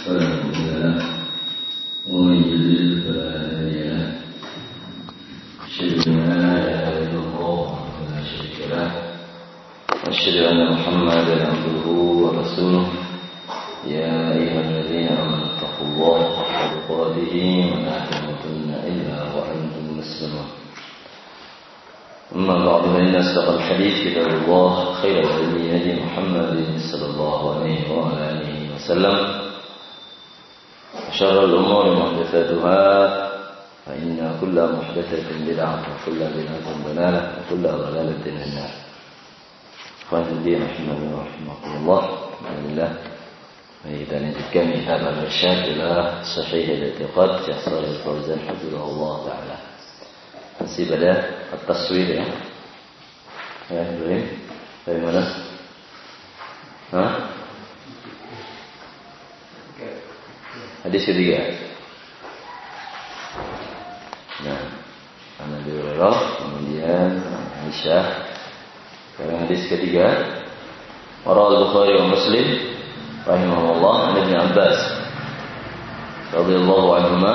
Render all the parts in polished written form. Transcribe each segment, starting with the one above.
فلا مضل له ومن يضلل فلا هادي له أشهد أن لا إله إلا الله ولا شريك له وأشهد أن محمدا عبده ورسوله يا أيها الذين آمنوا اتقوا الله حق تقاته ولا تموتن إلا وأنتم مسلمون أما بعد فإن أصدق الحديث كتاب الله خير الهدي هدي محمد صلى الله عليه وعلى آله وسلم وشر الأمور محدثاتها فإن كل محدثة بدعة وكل بدعة ضلالة وكل ضلالة في النار. Ikhwan fillah rahimakumullah. Alhamdulillah. Kita lanjutkan kitab Al-Irsyad ila Sahih al-I'tiqad Syekh Shalih Al-Fauzan hafizahullah taala. Masih pada at-taswir ya. Ya, Ibrahim. Dari mana? Hadis ketiga. Nah, Nabi Hurairah, kemudian Aisyah. Sekarang hadis ketiga. Rawal Bukhari wa Muslim rahimahullah an Ibnu Abbas radhiyallahu anhuma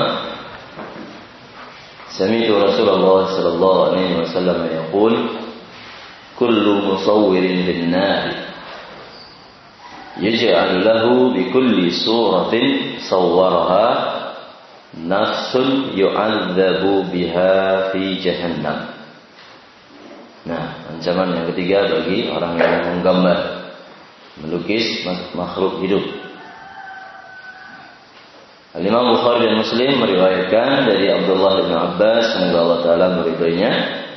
سمعت رسول الله صلى الله عليه وسلم يقول كل مصور بالنار يجعل له بكل صورة صورها نفس يعذب بها في جهنم. Nah, ancaman yang ketiga bagi orang yang menggambar, melukis makhluk hidup. Al-Imam Bukhari dan Muslim meriwayatkan dari Abdullah bin Abbas, semoga Allah Ta'ala meridhoinya.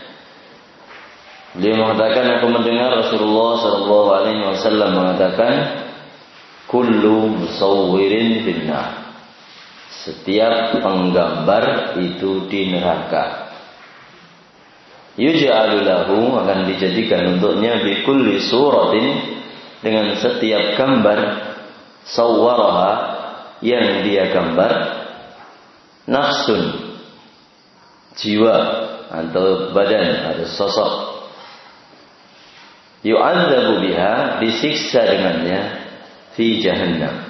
Beliau mengatakan, aku mendengar Rasulullah sallallahu alaihi wasallam mengatakan, kullu musawwirin finnar. Setiap penggambar itu di neraka. Yuj'alu lahu, akan dijadikan untuknya bi kulli suratin, dengan setiap gambar sawwaraha yang dia gambar, nafsun, jiwa atau badan atau sosok, yu'adzabu biha, disiksa dengannya, fi jahannam,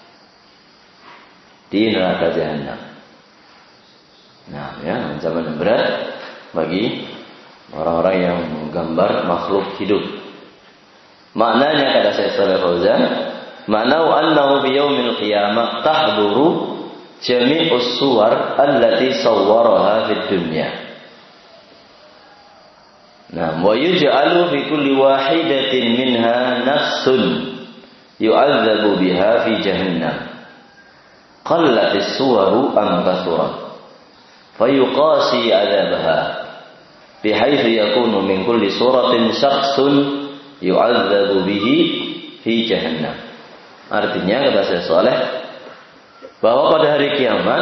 di neraka jahannam. Nah, ya, ancaman yang berat bagi orang-orang yang menggambar makhluk hidup. Maknanya, kata Syekh Shalih Fauzan, ma'nau annahu bi yaumil qiyamah tahduru jami'us suwar allati sawwaraha fid dunya. Nah, wa yuj'alu fi kulli wahidatin minha nafsun yu'adzabu biha fi jahannam. Qallatis suwaru am kasurat fayuqasi 'adzabaha bihaitsu yakunu min kulli suratin syakhsun yu'adzabu bihi fi jahannam. Artinya, kata Syekh Saleh, bahwa pada hari kiamat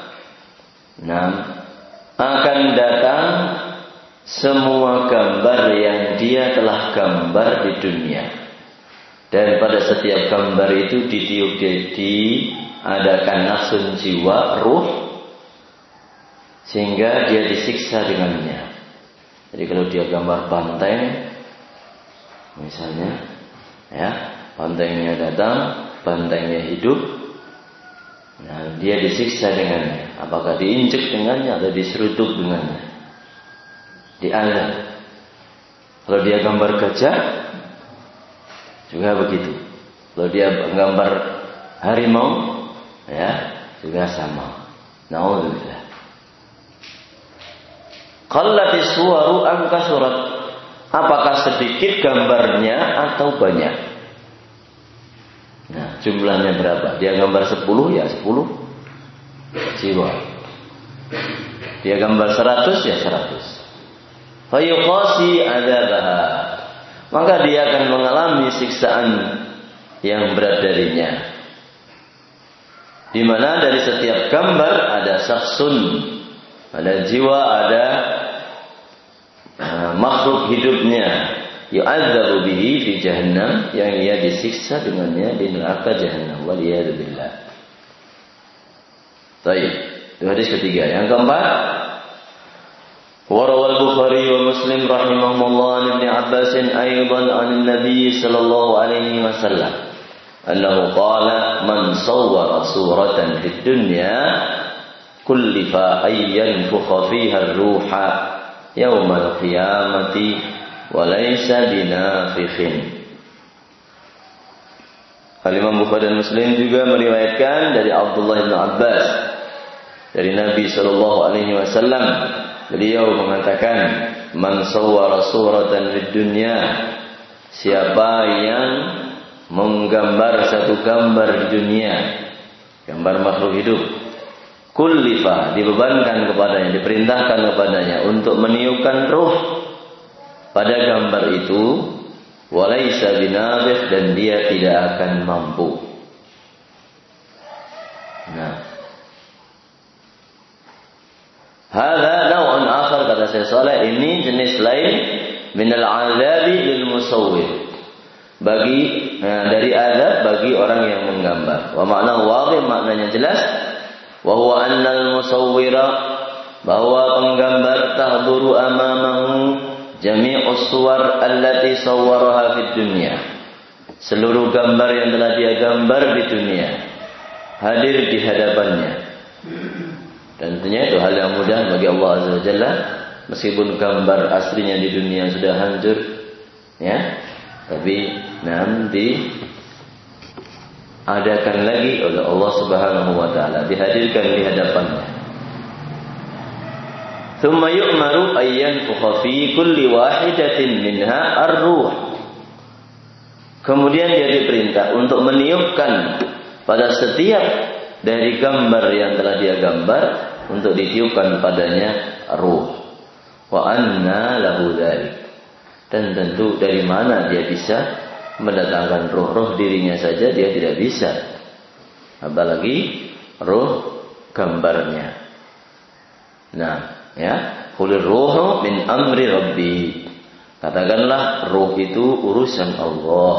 akan datang semua gambar yang dia telah gambar di dunia, dan pada setiap gambar itu diadakan nafsun, jiwa, ruh, sehingga dia disiksa dengannya. Jadi kalau dia gambar banteng misalnya, ya, bantengnya datang, bantengnya hidup, nah, dia disiksa dengannya. Apakah diinjek dengannya atau diseruduk dengannya, diazab. Kalau dia gambar gajah juga begitu. Kalau dia gambar harimau, ya, juga sama. Na'udzubillah. Qallatis suwaru am kasurat, apakah sedikit gambarnya atau banyak? Nah, jumlahnya berapa? Dia gambar 10, ya 10 jiwa. Dia gambar 100, ya 100. Fayuqasi 'adzabaha, maka dia akan mengalami siksaan yang berat darinya. Di mana dari setiap gambar ada syakhsun, ada jiwa, ada makhluk hidupnya, yu'adzabu bihi fi jahannam, yang ia disiksa dengannya di neraka jahannam. Waliyadu billah. Baik, itu hadis ketiga. Yang keempat, warawal Bukhari wa Muslim rahimahumullah an Ibnu Abbas aidan an Nabi sallallahu alaihi wasallam annahu qala man sawwara suratan fid dunya kullifa ayyan fukha fiha ar-ruha yaumal qiyamati wa laysa binafikhin. Al-Imam Bukhari dan Muslim juga meriwayatkan dari Abdullah bin Abbas dari Nabi sallallahu alaihi wasallam, beliau mengatakan, man sawwara suratan fid dunya, siapa yang menggambar satu gambar di dunia, gambar makhluk hidup, kullifa, dibebankan kepadanya, diperintahkan kepadanya untuk meniupkan ruh pada gambar itu, walaysa binabih, dan dia tidak akan mampu. Nah, hadza naw'un akhar, kata Syekh Shalih, ini jenis lain minal 'adzabi lil musawwir, dari azab bagi orang yang menggambar. Wa makna wadhih, maknanya jelas. Wa huwa annal musawwira, bahwa penggambar tahduru amamahu jami'us suwar allati sawwaraha fid dunya, seluruh gambar yang telah dia gambar di dunia hadir di hadapannya. Dan tentunya itu hal yang mudah bagi Allah Azza wa Jalla, meskipun gambar aslinya di dunia sudah hancur, ya, tapi nanti adakan lagi oleh Allah Subhanahu wa taala, dihadirkan di hadapannya. Tsumma yu'maru ayyan fukha fi kulli wahidatin minha ar-ruh. Kemudian dia diperintah untuk meniupkan pada setiap dari gambar yang telah dia gambar, untuk ditiupkan padanya ruh. Wa anna lahu dzalik. Dan tentu dari mana dia bisa mendatangkan ruh dirinya saja dia tidak bisa, apalagi ruh gambarnya. Nah, ya, qulir ruhu min amri rabbi, katakanlah ruh itu urusan Allah.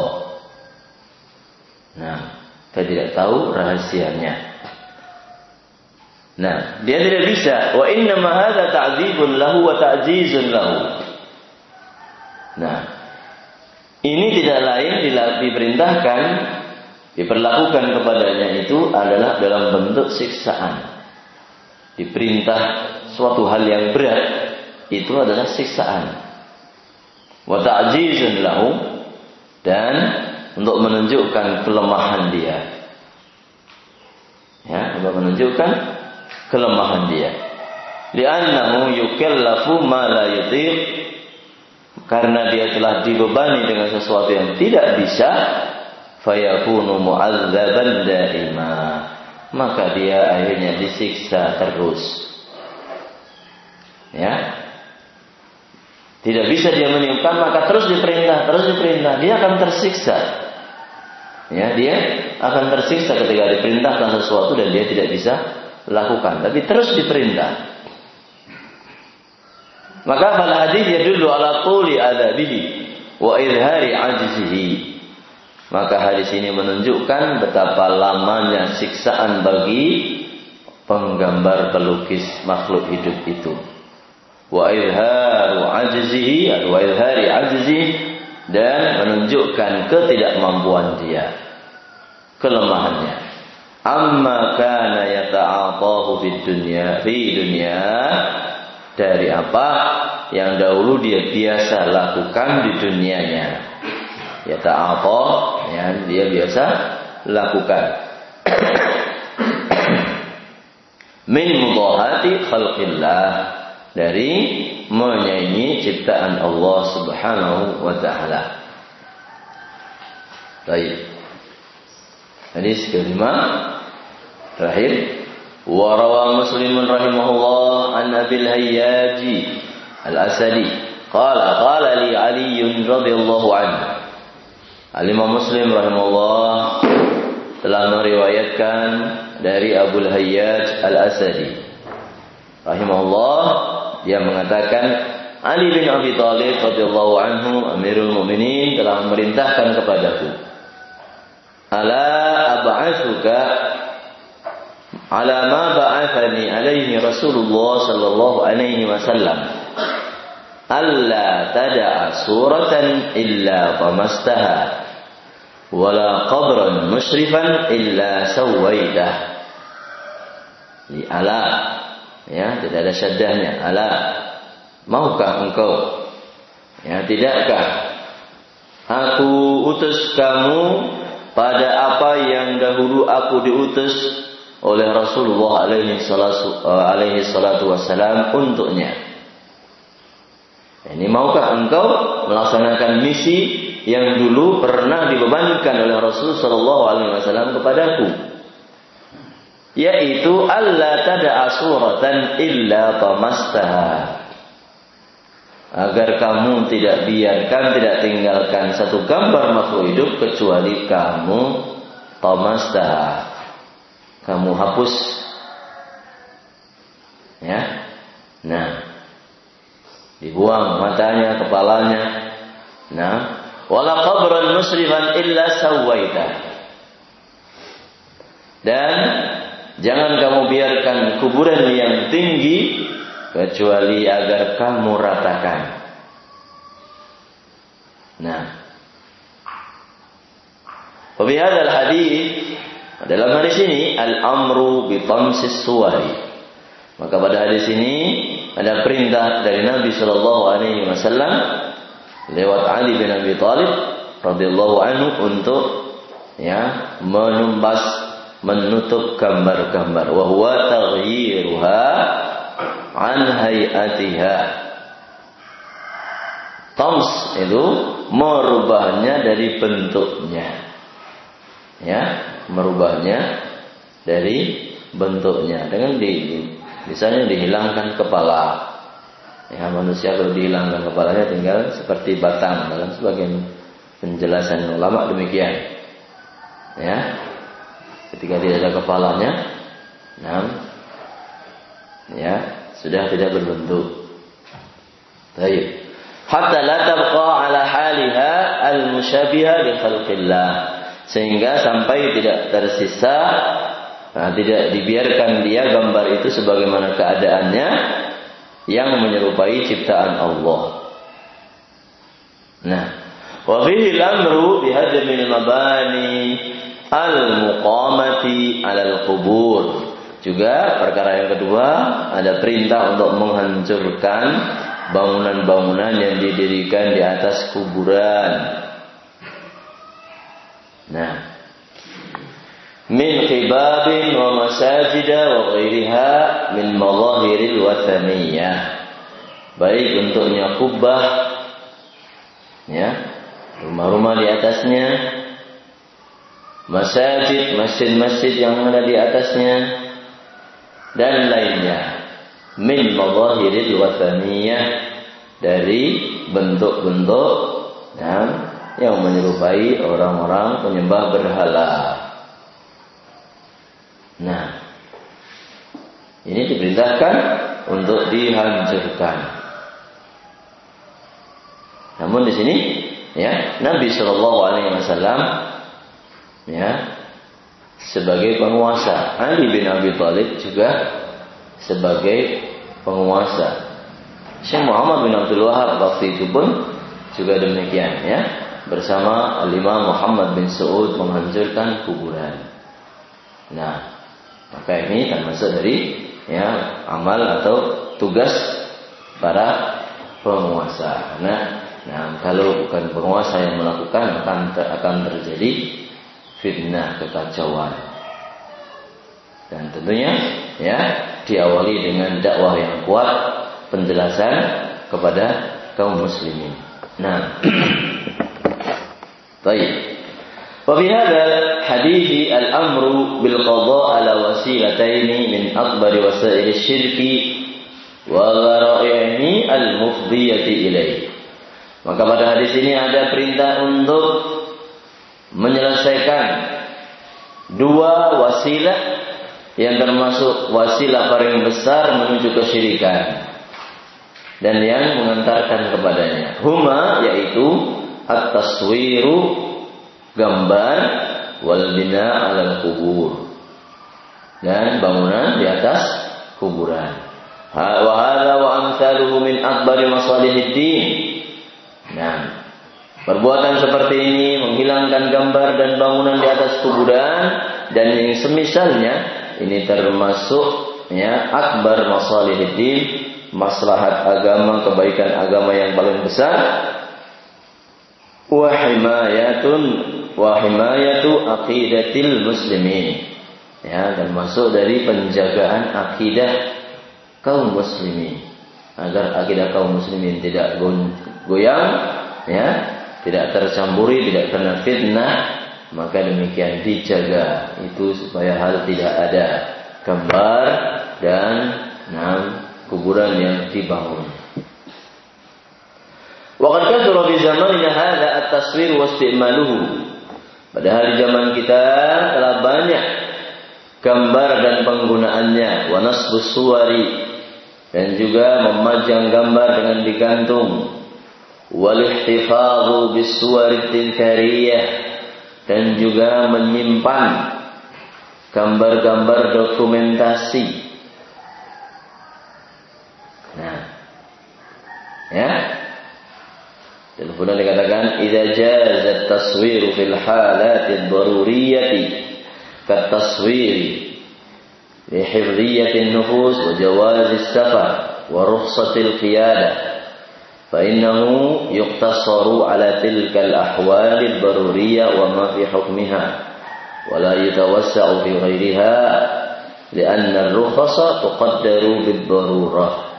Nah, kita tidak tahu rahasianya. Nah, dia tidak bisa. Wa inna ma hadza ta'dzibun lahu wa ta'jizun lahu. Nah, ini tidak lain diperintahkan, diperlakukan kepadanya itu adalah dalam bentuk siksaan. Diperintah suatu hal yang berat, itu adalah siksaan. Wa ta'jizun lahu, dan untuk menunjukkan kelemahan dia. Ya, untuk menunjukkan kelemahan dia. Li'annahu yukallafu ma la yutiq, karena dia telah dibebani dengan sesuatu yang tidak bisa, fayakunu mu'adzaban daima, maka dia akhirnya disiksa terus. Ya, tidak bisa dia meniupkan, maka terus diperintah, dia akan tersiksa. Ya, dia akan tersiksa ketika diperintahkan sesuatu dan dia tidak bisa lakukan, tapi terus diperintah. Maka fal hadis yadullu ala tuli adabihi wa izhari ajzihi. Maka hadis ini menunjukkan betapa lamanya siksaan bagi penggambar pelukis makhluk hidup itu. Wa izharu ajzihi, wa izhari ajzihi, dan menunjukkan ketidakmampuan dia, kelemahannya. Amma kana yata'atahu fid dunya, fi dunya, dari apa yang dahulu dia biasa lakukan di dunianya. Ya ta'ata, ya, dia biasa lakukan. Min mudahati khalqillah, dari menyaingi ciptaan Allah Subhanahu wa taala. Baik. Hadis kelima terakhir. Wa rawa Muslim rahimahullah an Abil Hayyaj Al-Asadi qala li Ali radhiyallahu anhu. Al-Imam Muslim rahimahullah telah meriwayatkan dari Abu Hayyaj Al-Asadi rahimahullah, dia mengatakan Ali bin Abi Thalib radhiyallahu anhu, Amirul Mukminin, telah memerintahkan kepadaku, ala ab'atsuka ala ma ba'athani alaihi Rasulullah sallallahu alaihi wasallam, alla tada'a suratan illa tamastaha wala qabran musyrifan illa sawaitah. Li ala, ya, tidak ada syaddahnya. Ala, maukah engkau, ya, tidakkah aku utus kamu pada apa yang dahulu aku diutus oleh Rasulullah alaihi salatu wassalam untuknya. Ini maukah engkau melaksanakan misi yang dulu pernah dibebankan oleh Rasul sallallahu alaihi wasallam kepadaku, yaitu alla tada'a suratan illa tamastaha, agar kamu tidak tinggalkan satu gambar makhluk hidup kecuali kamu tamastaha, kamu hapus, ya. Nah, dibuang matanya, kepalanya. Nah, wala qabran musrifan illa sawaita, dan jangan kamu biarkan kuburan yang tinggi kecuali agar kamu ratakan. Nah, fi hadzal hadis, dalam hadis ini al-amru bi tamsis suwari. Maka pada hadis ini ada perintah dari Nabi sallallahu alaihi wasallam lewat Ali bin Abi Thalib radhiyallahu anhu untuk, ya, menutup gambar-gambar, wa huwa taghyiruha an hayatiha. Tams itu merubahnya dari bentuknya, ya, merubahnya dari bentuknya dengan misalnya dihilangkan kepala. Ya, manusia kalau dihilangkan kepalanya tinggal seperti batang, dalam sebagian penjelasan ulama demikian. Ya, ketika tidak ada kepalanya, nah, ya, sudah tidak berbentuk. Baik. Hatta la tabqa ala haliha al-musyabiha li khalqillah, sehingga sampai tidak tersisa, tidak dibiarkan dia gambar itu sebagaimana keadaannya yang menyerupai ciptaan Allah. Nah, wa fihi al-amru bi hadmil mabani al-muqamati 'ala al-qubur. Juga perkara yang kedua, ada perintah untuk menghancurkan bangunan-bangunan yang didirikan di atas kuburan. Nah, min qibabin wa masajida wa ghairiha min madahiril wathaniyah, baik untuknya kubah, ya, rumah-rumah di atasnya, masjid, masjid-masjid yang ada di atasnya, dan lainnya, min madahiril wathaniyah, dari bentuk-bentuk yang menyerupai orang-orang penyembah berhala. Nah, ini diperintahkan untuk dihancurkan. Namun di sini, ya, Nabi Shallallahu Alaihi Wasallam, ya, sebagai penguasa, Ali bin Abi Thalib juga sebagai penguasa. Syekh Muhammad bin Abdul Wahab waktu itu pun juga demikian, ya, bersama Al-Imam Muhammad bin Saud menghancurkan kuburan. Nah, maka ini termasuk dari, ya, amal atau tugas para penguasa. Nah, kalau bukan penguasa yang melakukan, akan terjadi fitnah, kekacauan. Dan tentunya, ya, diawali dengan dakwah yang kuat, penjelasan kepada kaum muslimin. Nah, baik. وفي هذا الحديث الأمر بالقضاء على وسيلتين من أكبر وسائل الشرك وذرائعه المفضية إليه. Maka pada hadis ini ada perintah untuk menyelesaikan dua wasilah yang termasuk wasilah paling besar menuju kesyirikan dan yang mengantarkan kepadanya. Huma, yaitu at-taswiru, gambar, wal bina 'alal kubur, dan bangunan di atas kuburan. Wa hadza wa amsaluhu min akbari masalihid din. Nah, Perbuatan seperti ini menghilangkan gambar dan bangunan di atas kuburan dan yang semisalnya ini termasuk akbar masalihiddin, maslahat agama, kebaikan agama yang paling besar. Wa himayatu aqidatil muslimin. Dan masuk dari penjagaan akidah kaum muslimin. Agar akidah kaum muslimin tidak goyang, tidak tercampuri, tidak kena fitnah, maka demikian dijaga itu supaya hal tidak ada gambar dan kuburan yang dibangun. Waqad kathura fi zamanina hadza at-taswir wa isti'maluhu. Padahal di zaman kita telah banyak gambar dan penggunaannya, wa nasbus suwari, dan juga memajang gambar dengan digantung, wal ihtifadhu bis suwarit tilkariyah, dan juga menyimpan gambar-gambar dokumentasi. Dan kemudian dikatakan idza jaza at-taswir fil halat ad-daruriyyati kat-taswir li hifdhiyyati an-nufus wa jawaz as-safar wa rukhsat al-qiyadah fa innahu yuqtasaru ala tilka al-ahwal ad-daruriyyah wa ma fi hukmiha wa la yatawassa'u fi ghayriha li'anna ar-rukhsa tuqaddaru bid-darurah.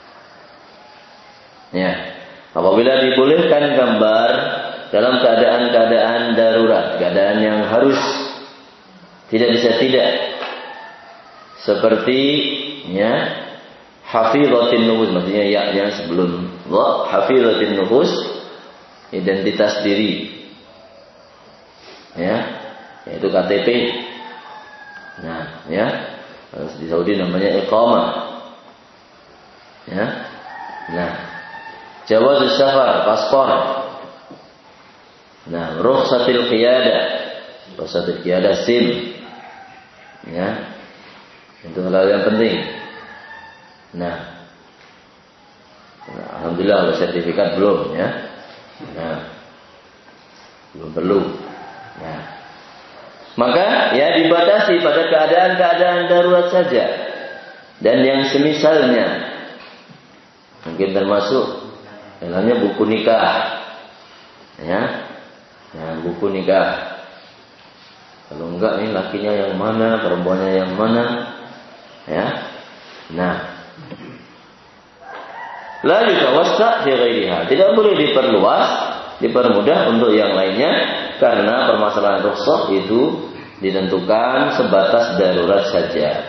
Apabila dibolehkan gambar dalam keadaan-keadaan darurat, keadaan yang harus tidak bisa tidak, seperti hafidhatin nufus, maksudnya yaknya sebelum hafidhatin nufus, identitas diri, yaitu KTP. Di Saudi namanya iqamah. Jawaz safar, paspor. Rukhsatil qiyadah. Rukhsatil qiyadah SIM. Itu hal yang penting. Alhamdulillah kalau sertifikat belum belum perlu. Maka dibatasi pada keadaan-keadaan darurat saja. Dan yang semisalnya. Mungkin termasuk namanya buku nikah, buku nikah. Kalau enggak nih lakinya yang mana, perempuannya yang mana, la yutawassa fi ghairiha. Tidak boleh diperluas, dipermudah untuk yang lainnya karena permasalahan rukhsah itu ditentukan sebatas darurat saja.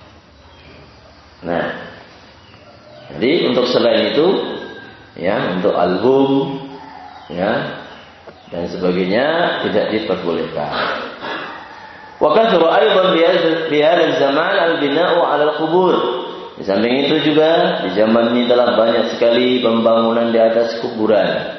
Jadi untuk selain itu, untuk album, dan sebagainya tidak diperbolehkan. Wa kathura aidan fi hadzal zaman al-bina'u 'ala al-qubur. Di samping itu juga di zaman ini telah banyak sekali pembangunan di atas kuburan.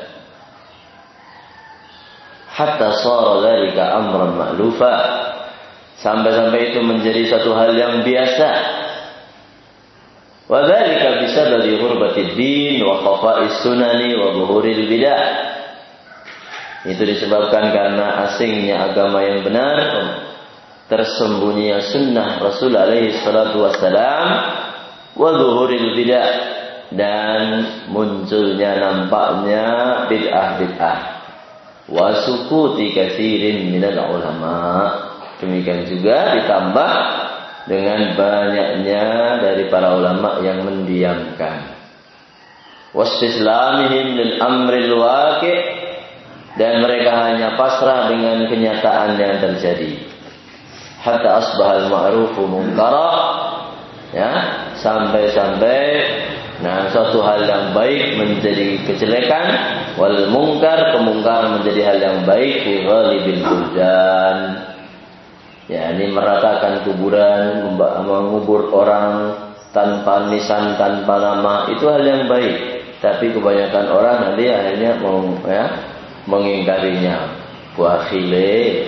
Hatta shara dzalika amran ma'lufa. Sampai-sampai itu menjadi satu hal yang biasa. Wa dzalika bisababi ghurbatid din wa khafa'is sunani wa zuhuril bidah. Itu disebabkan karena asingnya agama yang benar, tersembunyinya sunnah Rasul alaihi salatu wassalam, wa zuhuril bidah, dan munculnya nampaknya bid'ah-bid'ah, wa sukuti katsirin minal ulama. Demikian juga ditambah dengan banyaknya dari para ulama yang mendiamkan. Wastislamihim lil amril waqi', dan mereka hanya pasrah dengan kenyataan yang terjadi. Hatta asbahal ma'rufu munkara, sampai-sampai suatu hal yang baik menjadi kejelekan, wal munkar, kemungkaran menjadi hal yang baik fi ghalibil buldan. Ini meratakan kuburan, mengubur orang tanpa nisan, tanpa nama, itu hal yang baik. Tapi kebanyakan orang nanti akhirnya mengingkarinya. Buah khile,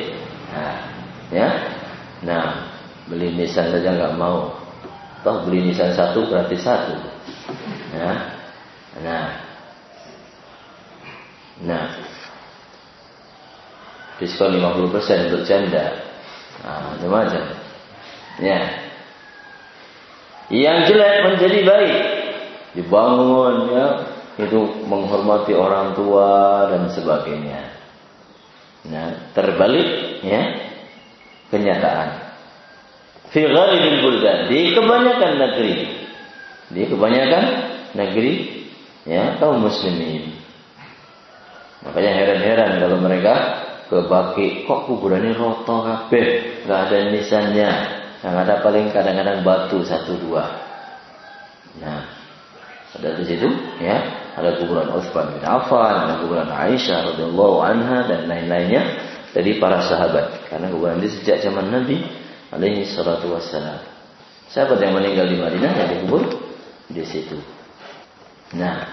beli nisan saja nggak mau. Toh beli nisan satu gratis satu. diskon 50% untuk janda. Nah, macam-macam. Ya. Yang jelek menjadi baik, dibangun ya, itu menghormati orang tua dan sebagainya. Nah, terbalik ya kenyataan. Fi ghalibil buldan, di kebanyakan negeri ya kaum muslimin. Makanya heran-heran kalau mereka ke Baki, kok kuburannya roto kabeh, enggak ada nisannya. Yang ada paling kadang-kadang batu 1-2. Nah, ada di situ ya, ada kuburan Utsman bin Affan, ada kuburan Aisyah radhiyallahu anha dan lain-lainnya dari para sahabat. Karena kuburan itu sejak zaman Nabi alaihi salatu wassalam. Sahabat yang meninggal di Madinah yang dikubur di situ. Nah,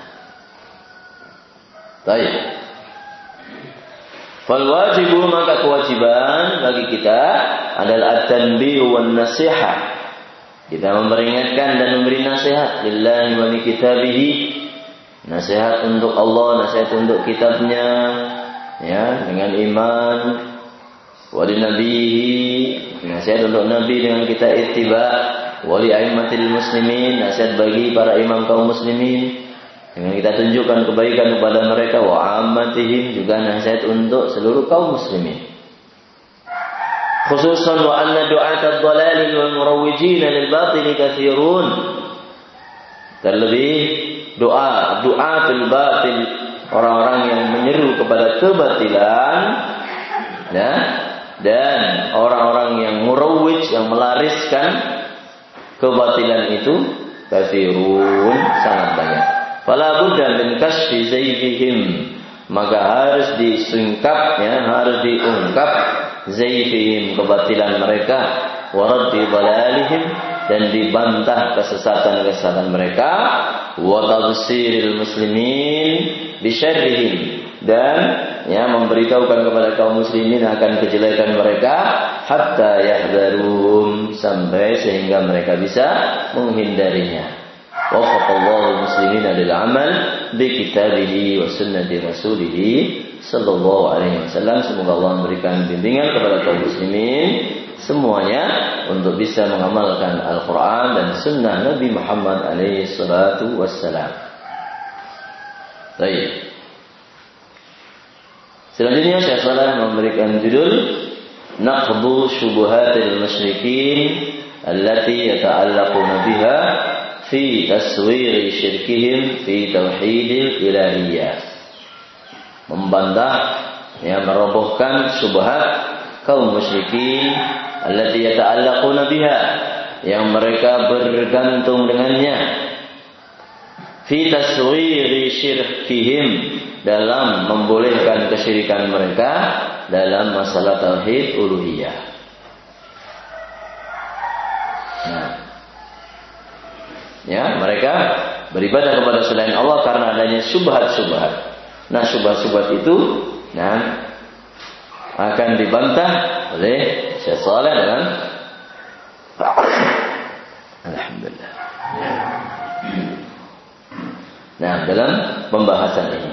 baik. Fal wajibu, maka kewajiban bagi kita adalah at-tanbih wan nasihah. Kita memperingatkan dan memberi nasihat lillahi wa li kitabihi. Nasihat untuk Allah, nasihat untuk kitabnya ya, dengan iman. Wa li nabihi, nasihat untuk nabi dengan kita ittiba. Wa li aimmatil muslimin, nasihat bagi para imam kaum muslimin dengan kita tunjukkan kebaikan kepada mereka. Wa ammatihim, juga nasihat untuk seluruh kaum muslimin. Khususan wa anna du'at ad-dhalal wal murawwijin lil batil katsirun. Terlebih du'atul batil, orang-orang yang menyeru kepada kebatilan ya, dan orang-orang yang murawwij, yang melariskan kebatilan itu katsirun, sangat banyak. Fala budda min kasfi zayfihim, maka harus disingkap ya, harus diungkap zaifihim, kebatilan mereka, waraddi dhalalihim, dan dibantah kesesatan-kesesatan mereka, wa tafsiril muslimin bisyarrihim, dan ya memberitahukan kepada kaum muslimin akan kejelekan mereka, hatta yahdharum, sampai sehingga mereka bisa menghindarinya. Wafaqallahu muslimina lil amal bi kitabihi wa sunnati rasulih sallallahu alaihi wasallam. Semoga Allah memberikan bimbingan kepada kaum muslimin semuanya untuk bisa mengamalkan Al-Quran dan sunnah Nabi Muhammad alaihi salatu wassalam. Baik. Selanjutnya Syekh Shalih memberikan judul Naqdu Syubuhatil Musyrikin allati yata'allaquna biha fi taswiri syirkihim fi tauhidil ilahiyah. Membantah ya, merobohkan syubhat kaum musyrikin allati yata'allaquna biha, yang mereka bergantung dengannya, fi taswiri syirkihim, dalam membolehkan kesyirikan mereka dalam masalah tauhid uluhiyah. Nah, ya, mereka beribadah kepada selain Allah karena adanya syubhat-syubhat. Nah, syubhat-syubhat itu akan dibantah oleh Syekh Shalih dengan alhamdulillah. Nah, dalam pembahasan ini.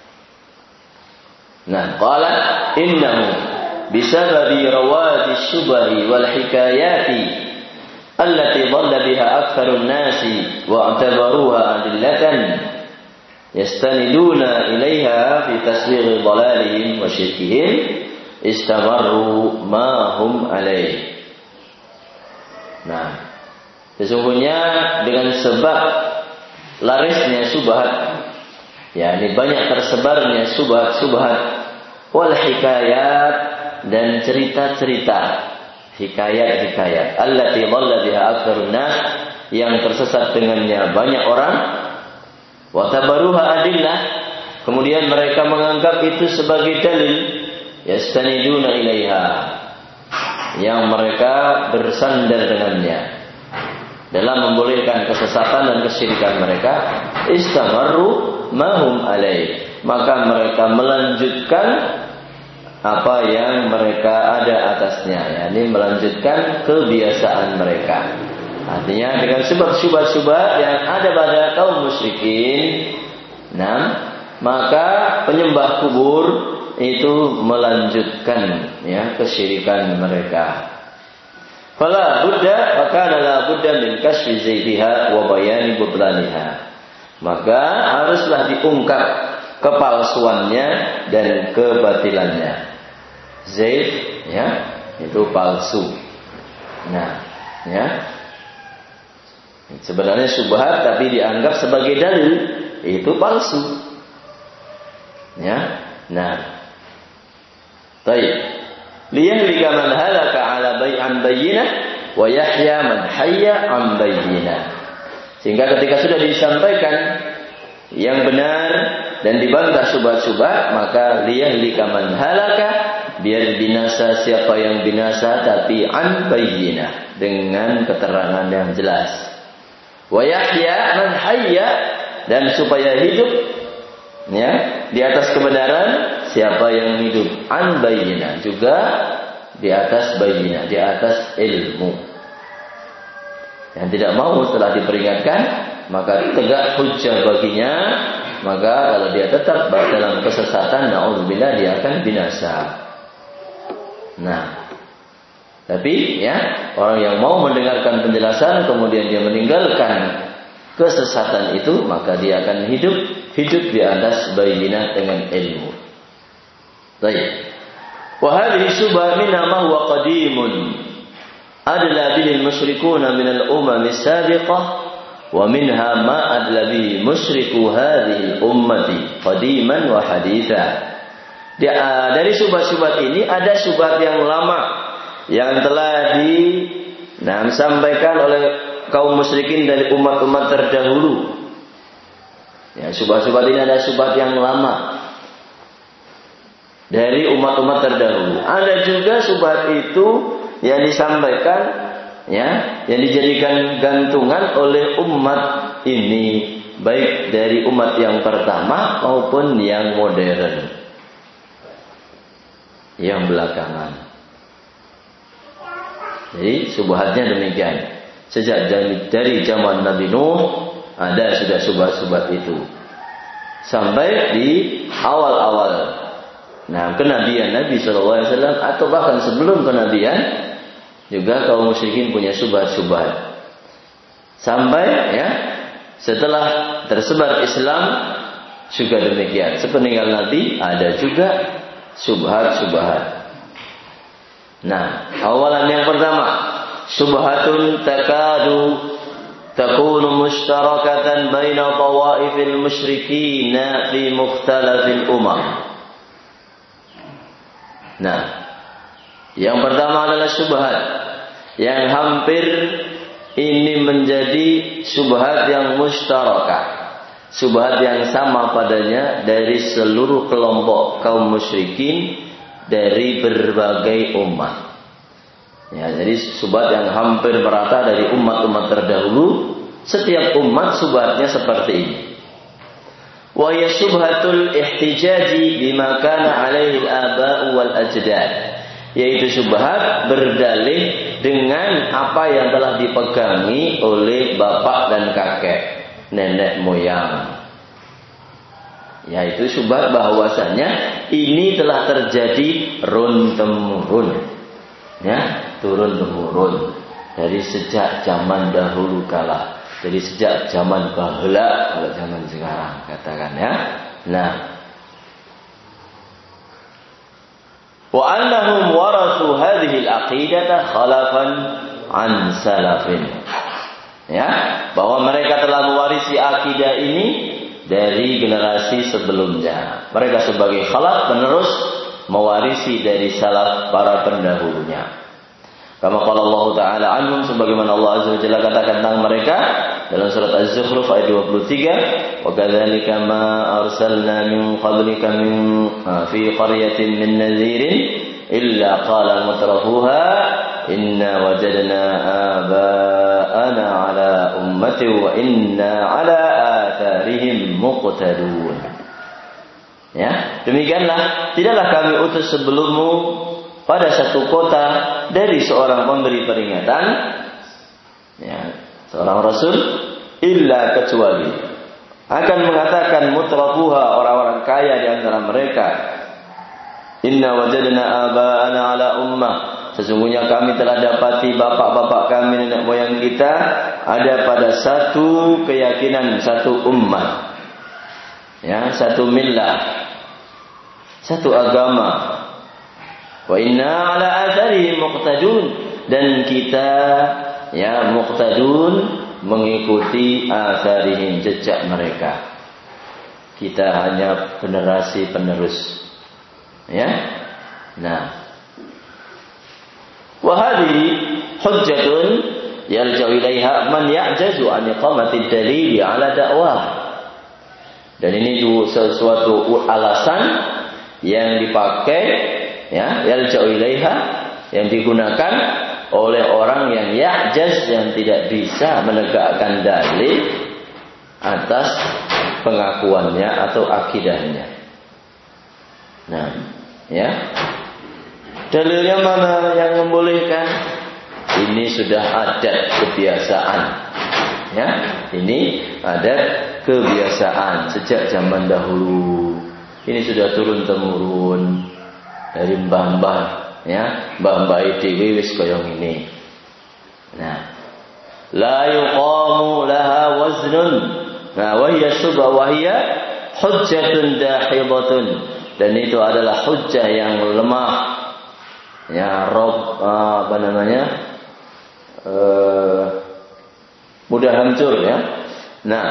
Nah, qala innahu bisababi rawati syubhi wal hikayati allati dhalla biha aktsarun nasi wa i'tabaruha adillatan yastaniduna ilaiha fi taswir dhalalihim wa syirkihim istamarru ma hum alaih. Nah, sesungguhnya dengan sebab larisnya syubhat, yakni banyak tersebarnya syubhat-syubhat, wal hikayat, dan cerita-cerita, hikayat-hikayat, allati dhalla biha aktsarun nas, yang tersesat dengannya banyak orang, wa tabaruha adillah, kemudian mereka menganggap itu sebagai dalil, yastaniduna ilaiha, yang mereka bersandar dengannya dalam membolehkan kesesatan dan kesyirikan mereka, istamarru mahum alaih, maka mereka melanjutkan apa yang mereka ada atasnya, yakni melanjutkan kebiasaan mereka. Artinya dengan sebab syubhat-syubhat yang ada pada kaum musyrikin, maka penyembah kubur itu melanjutkan ya kesyirikan mereka. Fala budda fakana la budda min kasfi zaidiha wa bayani butlaniha. Maka haruslah diungkap kepalsuannya dan kebatilannya. Zaid ya itu palsu. Nah, ya. Sebenarnya syubhat tapi dianggap sebagai dalil, itu palsu. Ya. Nah. Baik. Liyahlika man halaka ala bai'an bayyinah wa yahya man hayya an bayyinah. Sehingga ketika sudah disampaikan yang benar dan dibantah syubhat-syubhat, maka liyahlika man halaka, biar binasa siapa yang binasa tapi an bayyinah, dengan keterangan yang jelas. Wa yahya man hayya, dan supaya hidup ya di atas kebenaran siapa yang hidup an bayyinah, juga di atas bayyinah, di atas ilmu. Yang tidak mau setelah diperingatkan maka tegak hujjah baginya, maka kalau dia tetap dalam kesesatan, na'udzubillah, dia akan binasa. Nah, tapi ya orang yang mau mendengarkan penjelasan kemudian dia meninggalkan kesesatan itu, maka dia akan hidup di atas bayyinah dengan ilmu. Baik. Wa hadhihi syubhah minha ma huwa qadimun adla bihi al-musyrikuuna min al-umam as-sabiqah wa minha ma adla bihi musyriku hadhihi al-ummati qadiman wa haditha. Dari syubhat-syubhat ini ada syubhat yang lama yang telah disampaikan oleh kaum musyrikin dari umat-umat terdahulu. Ya, syubhat-syubhat ini ada syubhat yang lama dari umat-umat terdahulu. Ada juga syubhat itu yang disampaikan ya, yang dijadikan gantungan oleh umat ini, baik dari umat yang pertama maupun yang modern, yang belakangan. Jadi syubhatnya demikian. Sejak dari zaman Nabi Nuh ada sudah syubhat-syubhat itu sampai di awal-awal kenabian Nabi SAW, atau bahkan sebelum kenabian juga kaum musyrikin punya syubhat-syubhat. Sampai ya setelah tersebar Islam juga demikian. Sepeninggal Nabi ada juga syubhat-syubhat. Nah, awalan yang pertama, syubhatun takunu mushtarakatan baina tawaifil musyrikin fi mukhtalafil umam. Nah, yang pertama adalah syubhat yang hampir ini menjadi syubhat yang mustarakah, syubhat yang sama padanya dari seluruh kelompok kaum musyrikin dari berbagai umat. Ya, jadi syubhat yang hampir merata dari umat-umat terdahulu, setiap umat syubhatnya seperti ini. Wa ya syubhatul ihtijaji bima kana alaihi al-aba'u wal ajdad, yaitu syubhat berdalih dengan apa yang telah dipegangi oleh bapak dan kakek, nenek moyang. Yaitu syubhat bahwasanya ini telah terjadi run temurun, ya, turun temurun dari sejak zaman dahulu kala. Jadi sejak zaman bahula, kalau zaman sekarang katakan ya. Nah, wa annahum warathu hadhihi al-aqidata khalafan an salafin. Ya, bahwa mereka telah mewarisi akidah ini dari generasi sebelumnya. Mereka sebagai khalaf penerus mewarisi dari salaf para pendahulunya. Kama qala Allah Ta'ala anhum, sebagaimana Allah Azza wa Jalla katakan tentang mereka dalam surat Az-Zukhruf ayat 23, wa kadzalika ma arsalna min qablika fi qaryatin min nadhirin illa qala mutrafuha inna wajadna aba'ana ala ummati wa inna ala atharihim muqtadun. Ya, demikianlah tidaklah kami utus sebelummu pada satu kota dari seorang pemberi peringatan, ya, seorang rasul, illa kecuali akan mengatakan mutrafuha, orang-orang kaya di antara mereka, Inna wajadna aba'ana ala ummah. Sesungguhnya kami telah dapati bapak-bapak kami, nenek moyang kita ada pada satu keyakinan, satu ummah. Ya, satu millah. Satu agama. Wa inna ala atharihim muqtadun, dan kita ya muqtadun mengikuti atharihim, jejak mereka. Kita hanya generasi penerus. Ya. Nah, wa hadhihi hujjatun yarja'u ilaiha man ya'jazu an iqamati dalil ala dakwah. Dan ini sesuatu alasan yang dipakai ya, yarja'u ilaiha, yang digunakan oleh orang yang ya'jaz, yang tidak bisa menegakkan dalil atas pengakuannya atau akidahnya. Nah, ya. Dalilnya mana yang membolehkan? Ini sudah adat kebiasaan. Ya, ini adat kebiasaan sejak zaman dahulu. Ini sudah turun temurun dari mbah-mbah, ya, mbah-mbah dhewe wis kaya ngene. Nah, la yuqamu laha waznun. Nah, wa hiya subha wa hiya hujjatun dahidatun. Dan itu adalah hujjah yang lemah. Ya, mudah hancur ya. Nah,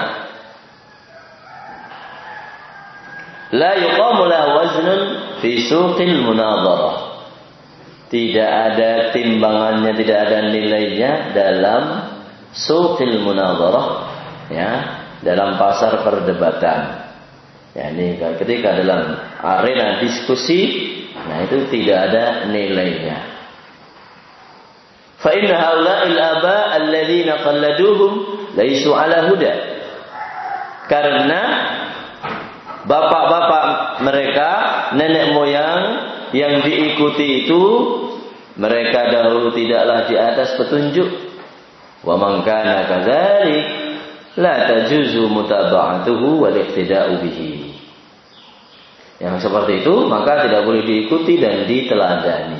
la yuqamu la waznun fi suqil munadharah. Tidak ada timbangannya, tidak ada nilainya dalam suqil munadharah, ya, dalam pasar perdebatan. Ya, ini ketika dalam arena diskusi, nah itu tidak ada nilainya. Fa inna haula'il aba alladziina qalladuhum laisu 'ala huda. Karena bapak-bapak mereka, nenek moyang yang diikuti itu, mereka dahulu tidaklah di atas petunjuk. Wa man kana kadzalik la tajuzu mutaba'atuhu wal iqtida'u bihi. Yang seperti itu maka tidak boleh diikuti dan diteladani.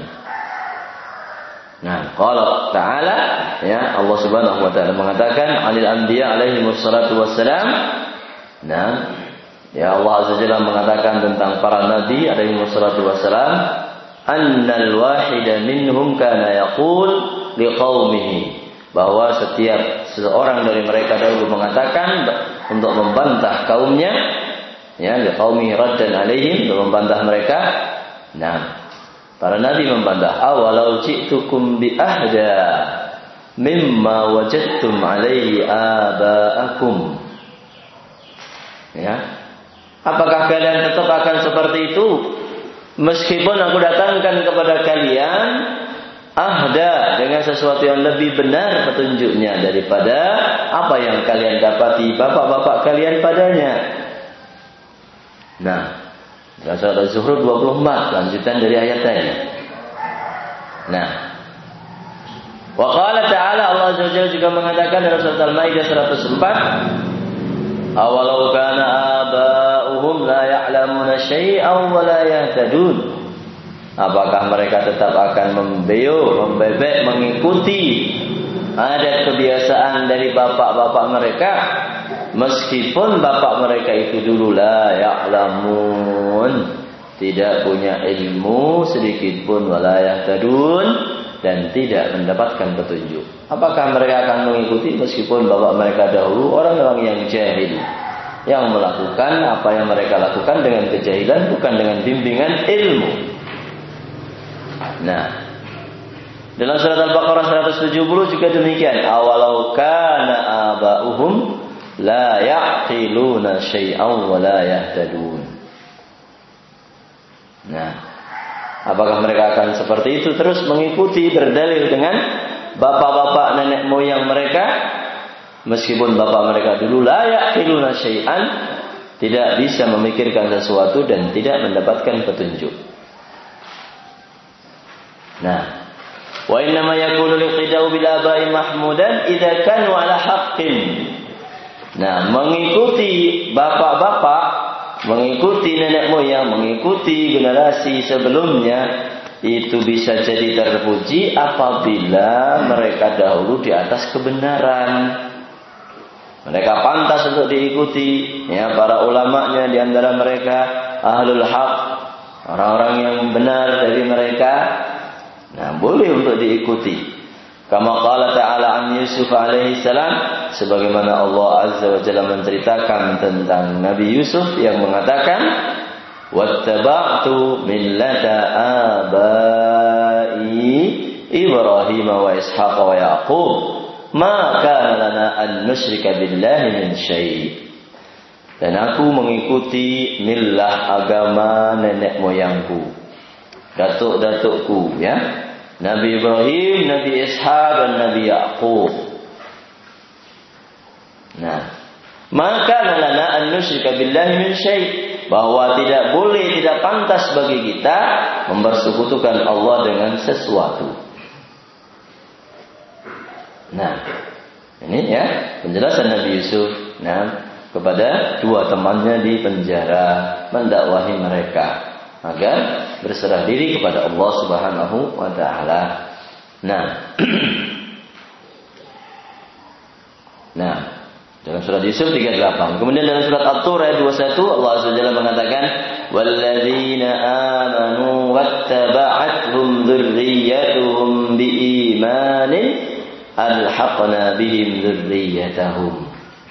Nah, qala ta'ala, ya, Allah Subhanahu wa taala mengatakan anil anbiya alaihi wassalatu wassalam. Nah, ya, Allah Azza Jalla mengatakan tentang para nabi alaihi wassalatu wassalam, annal wahida minhum kana yaqul liqaumihi, bahwa setiap seorang dari mereka dahulu mengatakan untuk membantah kaumnya, ya, liqaumihi raddan alaihim, untuk membantah mereka. Nah, para nabi membantah, awalau ji'tukum bi ahda mimma wajadtum alaihi aba'akum. Ya, apakah kalian tetap akan seperti itu meskipun aku datangkan kepada kalian ahda, dengan sesuatu yang lebih benar petunjuknya daripada apa yang kalian dapati bapak-bapak kalian padanya. Nah, dalam surat Az-Zukhruf 24, lanjutan dari ayat ini. Nah, wa qala ta'ala, Allah Azza wa Jalla juga mengatakan dalam surat Al-Maidah 104, awalau kana aba'uhum la ya'lamuna syai'an wa la yahtadun. Apakah mereka tetap akan membebek mengikuti adat kebiasaan dari bapak-bapak mereka, meskipun bapak mereka itu dulu la ya'lamun, tidak punya ilmu sedikit pun, wala yahtadun, dan tidak mendapatkan petunjuk. Apakah mereka akan mengikuti meskipun bapak mereka dahulu orang-orang yang jahil, yang melakukan apa yang mereka lakukan dengan kejahilan, bukan dengan bimbingan ilmu. Nah, dalam surat Al-Baqarah 170 juga demikian, awalau kana aba'uhum la ya'qiluna syai'an wa la yahtadun. Nah, apakah mereka akan seperti itu, terus mengikuti berdalil dengan bapak-bapak nenek moyang mereka, meskipun bapak mereka dulu la ya'qiluna syai'an, tidak bisa memikirkan sesuatu dan tidak mendapatkan petunjuk. Nah, wa innama yakunu liqtida'u bil aba'i mahmudan idza kanu ala haqqin. Nah, mengikuti bapak-bapak mengikuti nenek moyang, mengikuti generasi sebelumnya, itu bisa jadi terpuji apabila mereka dahulu di atas kebenaran. Mereka pantas untuk diikuti, ya, para ulamanya di antara mereka ahlul haq, orang-orang yang benar dari mereka. Nah, boleh untuk diikuti. Kama qala ta'ala an Yusuf alaihi salam, sebagaimana Allah azza wa jalla menceritakan tentang Nabi Yusuf yang mengatakan, wattaba'tu millata abai Ibrahim wa Ishaq wa Yaqub ma kana lana an nusyrika billahi min syai'. Dan aku mengikuti millah agama nenek moyangku, datuk-datukku, ya, Nabi Ibrahim, Nabi Ishaq dan Nabi Yaqub. Nah, maka lana an nusyrika billahi min syai', bahwa tidak boleh, tidak pantas bagi kita mempersekutukan Allah dengan sesuatu. Nah, ini ya penjelasan Nabi Yusuf, nah, kepada dua temannya di penjara, mendakwahi mereka agar berserah diri kepada Allah Subhanahu wa taala. Nah. Nah, dalam surat Yusuf 38. Kemudian dalam surat At-Tur ayat 21 Allah Azza wa Jalla mengatakan, "Walladzina amanu wattaba'athum dzurriyyatuhum biimanin alhaqna bihim dzurriyyatahum."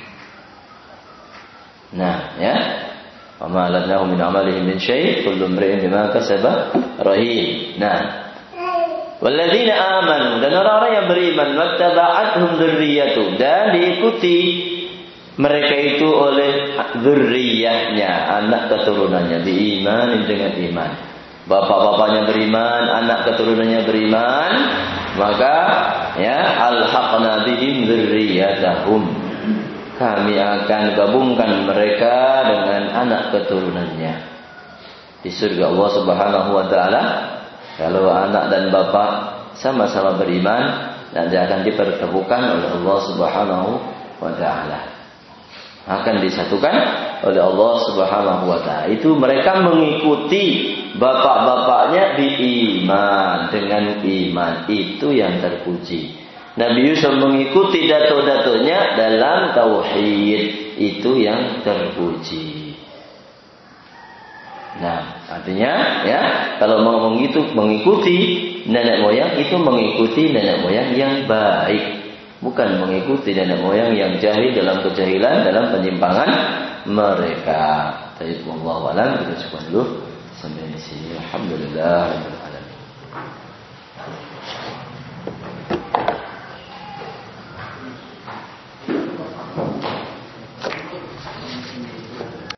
Nah, ya. Wa ma alatnahu min amalihim min syai', kullu imri'in bima kasaba rahin. Nah, walladzina amanu, dan orang-orang yang beriman, wattaba'athum dzurriyyatuhum, dan diikuti mereka itu oleh dzurriyyahnya, anak keturunannya, biiman, dengan iman. Bapak-bapaknya beriman, anak keturunannya beriman, maka ya alhaqna bihim dzurriyyatahum, kami akan gabungkan mereka dengan anak keturunannya di surga Allah Subhanahu wa taala. Kalau anak dan bapak sama-sama beriman, nanti akan dipertemukan oleh Allah Subhanahu wa taala, akan disatukan oleh Allah Subhanahu wa taala. Itu mereka mengikuti bapak-bapaknya beriman, dengan iman, itu yang terpuji. Nabi Yusuf mengikuti datuk-datuknya dalam tauhid, itu yang terpuji. Nah, artinya ya, kalau mau mengikuti nenek moyang, itu mengikuti nenek moyang yang baik, bukan mengikuti nenek moyang yang jahil, dalam kejahilan, dalam penyimpangan mereka. Tayyib, wallahu a'lam. Kita cukup dulu sampai di sini. Alhamdulillah rabbil alamin.